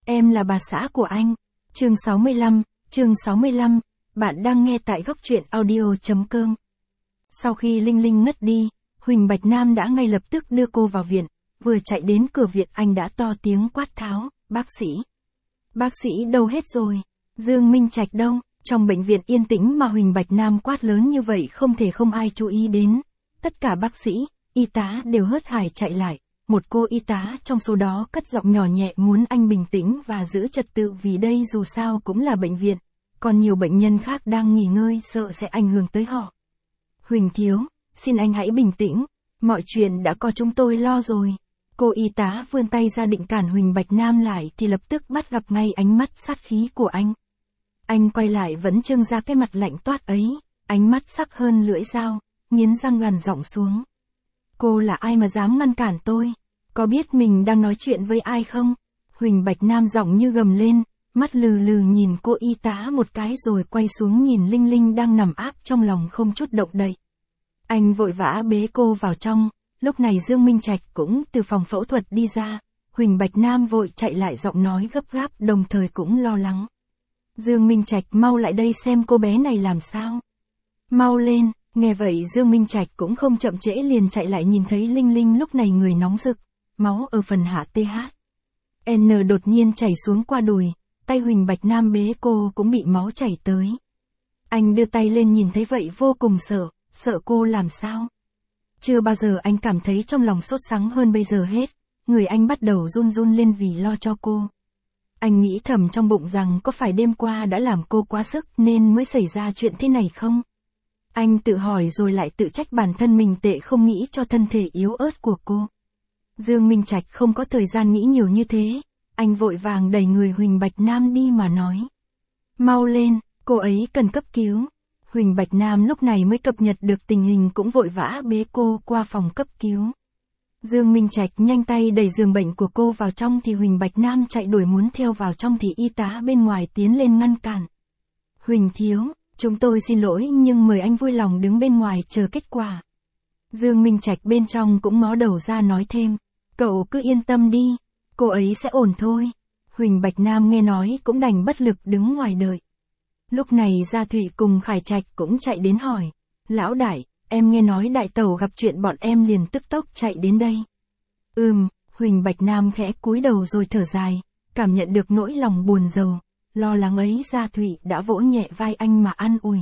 Em là bà xã của anh. Chương 65, bạn đang nghe tại góc truyện audio.com. Sau khi Linh Linh ngất đi, Huỳnh Bạch Nam đã ngay lập tức đưa cô vào viện, vừa chạy đến cửa viện anh đã to tiếng quát tháo, bác sĩ. Bác sĩ đâu hết rồi? Dương Minh Trạch đâu? Trong bệnh viện yên tĩnh mà Huỳnh Bạch Nam quát lớn như vậy không thể không ai chú ý đến. Tất cả bác sĩ, y tá đều hớt hải chạy lại. Một cô y tá trong số đó cất giọng nhỏ nhẹ muốn anh bình tĩnh và giữ trật tự vì đây dù sao cũng là bệnh viện. Còn nhiều bệnh nhân khác đang nghỉ ngơi sợ sẽ ảnh hưởng tới họ. Huỳnh thiếu, xin anh hãy bình tĩnh. Mọi chuyện đã có chúng tôi lo rồi. Cô y tá vươn tay ra định cản Huỳnh Bạch Nam lại thì lập tức bắt gặp ngay ánh mắt sát khí của anh. Anh quay lại vẫn trưng ra cái mặt lạnh toát ấy, ánh mắt sắc hơn lưỡi dao, nghiến răng gằn giọng xuống. Cô là ai mà dám ngăn cản tôi? Có biết mình đang nói chuyện với ai không? Huỳnh Bạch Nam giọng như gầm lên, mắt lừ lừ nhìn cô y tá một cái rồi quay xuống nhìn Linh Linh đang nằm áp trong lòng không chút động đậy. Anh vội vã bế cô vào trong, lúc này Dương Minh Trạch cũng từ phòng phẫu thuật đi ra, Huỳnh Bạch Nam vội chạy lại giọng nói gấp gáp đồng thời cũng lo lắng. Dương Minh Trạch mau lại đây xem cô bé này làm sao. Mau lên, nghe vậy Dương Minh Trạch cũng không chậm trễ liền chạy lại nhìn thấy Linh Linh lúc này người nóng rực, máu ở phần hạ TH. N đột nhiên chảy xuống qua đùi, tay Huỳnh Bạch Nam bế cô cũng bị máu chảy tới. Anh đưa tay lên nhìn thấy vậy vô cùng sợ cô làm sao. Chưa bao giờ anh cảm thấy trong lòng sốt sắng hơn bây giờ hết, người anh bắt đầu run run lên vì lo cho cô. Anh nghĩ thầm trong bụng rằng có phải đêm qua đã làm cô quá sức nên mới xảy ra chuyện thế này không? Anh tự hỏi rồi lại tự trách bản thân mình tệ không nghĩ cho thân thể yếu ớt của cô. Dương Minh Trạch không có thời gian nghĩ nhiều như thế, anh vội vàng đẩy người Huỳnh Bạch Nam đi mà nói. Mau lên, cô ấy cần cấp cứu. Huỳnh Bạch Nam lúc này mới cập nhật được tình hình cũng vội vã bế cô qua phòng cấp cứu. Dương Minh Trạch nhanh tay đẩy giường bệnh của cô vào trong thì Huỳnh Bạch Nam chạy đuổi muốn theo vào trong thì y tá bên ngoài tiến lên ngăn cản. Huỳnh thiếu, chúng tôi xin lỗi nhưng mời anh vui lòng đứng bên ngoài chờ kết quả. Dương Minh Trạch bên trong cũng ngó đầu ra nói thêm, cậu cứ yên tâm đi, cô ấy sẽ ổn thôi. Huỳnh Bạch Nam nghe nói cũng đành bất lực đứng ngoài đợi. Lúc này Gia Thụy cùng Khải Trạch cũng chạy đến hỏi, lão đại, em nghe nói đại tẩu gặp chuyện bọn em liền tức tốc chạy đến đây. Huỳnh Bạch Nam khẽ cúi đầu rồi thở dài, cảm nhận được nỗi lòng buồn rầu, lo lắng ấy Gia Thụy đã vỗ nhẹ vai anh mà an ủi.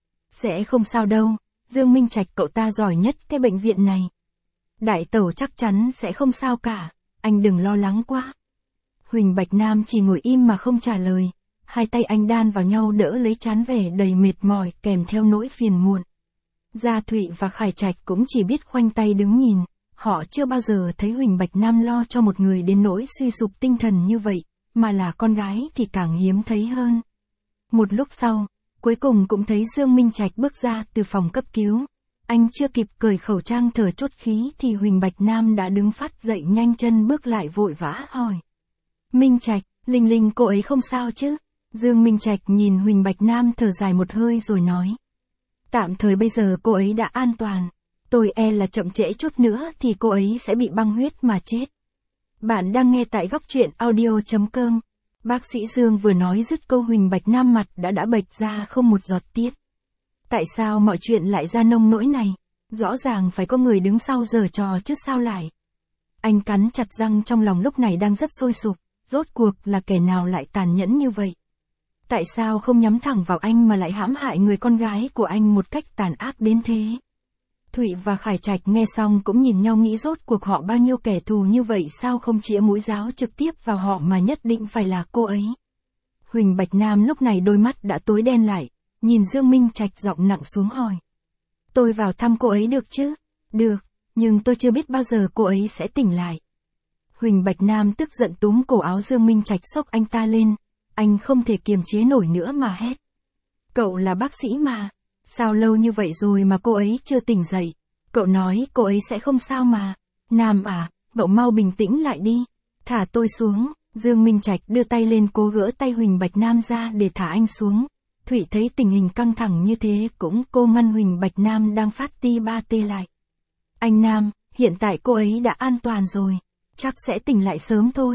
Sẽ không sao đâu, Dương Minh Trạch cậu ta giỏi nhất cái bệnh viện này. Đại tẩu chắc chắn sẽ không sao cả, anh đừng lo lắng quá. Huỳnh Bạch Nam chỉ ngồi im mà không trả lời, hai tay anh đan vào nhau đỡ lấy trán vẻ đầy mệt mỏi kèm theo nỗi phiền muộn. Gia Thụy và Khải Trạch cũng chỉ biết khoanh tay đứng nhìn, họ chưa bao giờ thấy Huỳnh Bạch Nam lo cho một người đến nỗi suy sụp tinh thần như vậy, mà là con gái thì càng hiếm thấy hơn. Một lúc sau, cuối cùng cũng thấy Dương Minh Trạch bước ra từ phòng cấp cứu. Anh chưa kịp cởi khẩu trang thở chốt khí thì Huỳnh Bạch Nam đã đứng phát dậy nhanh chân bước lại vội vã hỏi. Minh Trạch, Linh Linh cô ấy không sao chứ? Dương Minh Trạch nhìn Huỳnh Bạch Nam thở dài một hơi rồi nói. Tạm thời bây giờ cô ấy đã an toàn. Tôi e là chậm trễ chút nữa thì cô ấy sẽ bị băng huyết mà chết. Bạn đang nghe tại góc truyện audio.com. Bác sĩ Dương vừa nói dứt câu Huỳnh Bạch Nam mặt đã bệch ra không một giọt tiết. Tại sao mọi chuyện lại ra nông nỗi này? Rõ ràng phải có người đứng sau giở trò chứ sao lại? Anh cắn chặt răng trong lòng lúc này đang rất sôi sục, rốt cuộc là kẻ nào lại tàn nhẫn như vậy? Tại sao không nhắm thẳng vào anh mà lại hãm hại người con gái của anh một cách tàn ác đến thế? Thụy và Khải Trạch nghe xong cũng nhìn nhau nghĩ rốt cuộc họ bao nhiêu kẻ thù như vậy sao không chĩa mũi giáo trực tiếp vào họ mà nhất định phải là cô ấy. Huỳnh Bạch Nam lúc này đôi mắt đã tối đen lại, nhìn Dương Minh Trạch giọng nặng xuống hỏi. Tôi vào thăm cô ấy được chứ? Được, nhưng tôi chưa biết bao giờ cô ấy sẽ tỉnh lại. Huỳnh Bạch Nam tức giận túm cổ áo Dương Minh Trạch xốc anh ta lên, anh không thể kiềm chế nổi nữa mà hét. Cậu là bác sĩ mà, sao lâu như vậy rồi mà cô ấy chưa tỉnh dậy? Cậu nói cô ấy sẽ không sao mà. Nam à, cậu mau bình tĩnh lại đi. Thả tôi xuống. Dương Minh Trạch đưa tay lên cố gỡ tay Huỳnh Bạch Nam ra để thả anh xuống. Thụy thấy tình hình căng thẳng như thế cũng cô ngăn Huỳnh Bạch Nam đang phát ti ba tê lại. Anh Nam, hiện tại cô ấy đã an toàn rồi. Chắc sẽ tỉnh lại sớm thôi.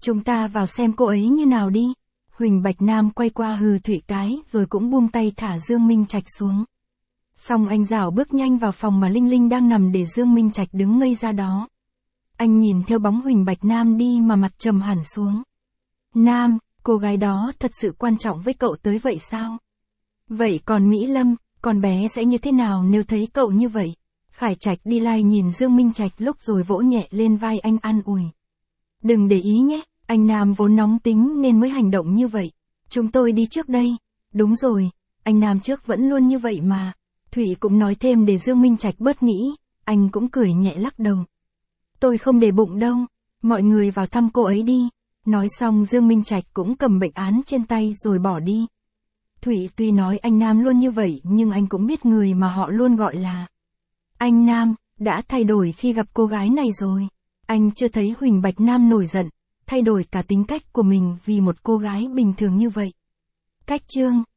Chúng ta vào xem cô ấy như nào đi. Huỳnh Bạch Nam quay qua hừ Thụy cái rồi cũng buông tay thả Dương Minh Trạch xuống. Xong anh rảo bước nhanh vào phòng mà Linh Linh đang nằm để Dương Minh Trạch đứng ngây ra đó. Anh nhìn theo bóng Huỳnh Bạch Nam đi mà mặt trầm hẳn xuống. Nam, cô gái đó thật sự quan trọng với cậu tới vậy sao? Vậy còn Mỹ Lâm, con bé sẽ như thế nào nếu thấy cậu như vậy? Khải Trạch đi lai nhìn Dương Minh Trạch lúc rồi vỗ nhẹ lên vai anh an ủi. Đừng để ý nhé, anh Nam vốn nóng tính nên mới hành động như vậy. Chúng tôi đi trước đây. Đúng rồi, anh Nam trước vẫn luôn như vậy mà. Thụy cũng nói thêm để Dương Minh Trạch bớt nghĩ, anh cũng cười nhẹ lắc đầu. Tôi không để bụng đâu, mọi người vào thăm cô ấy đi. Nói xong Dương Minh Trạch cũng cầm bệnh án trên tay rồi bỏ đi. Thụy tuy nói anh Nam luôn như vậy nhưng anh cũng biết người mà họ luôn gọi là anh Nam, đã thay đổi khi gặp cô gái này rồi. Anh chưa thấy Huỳnh Bạch Nam nổi giận, thay đổi cả tính cách của mình vì một cô gái bình thường như vậy. Cách chương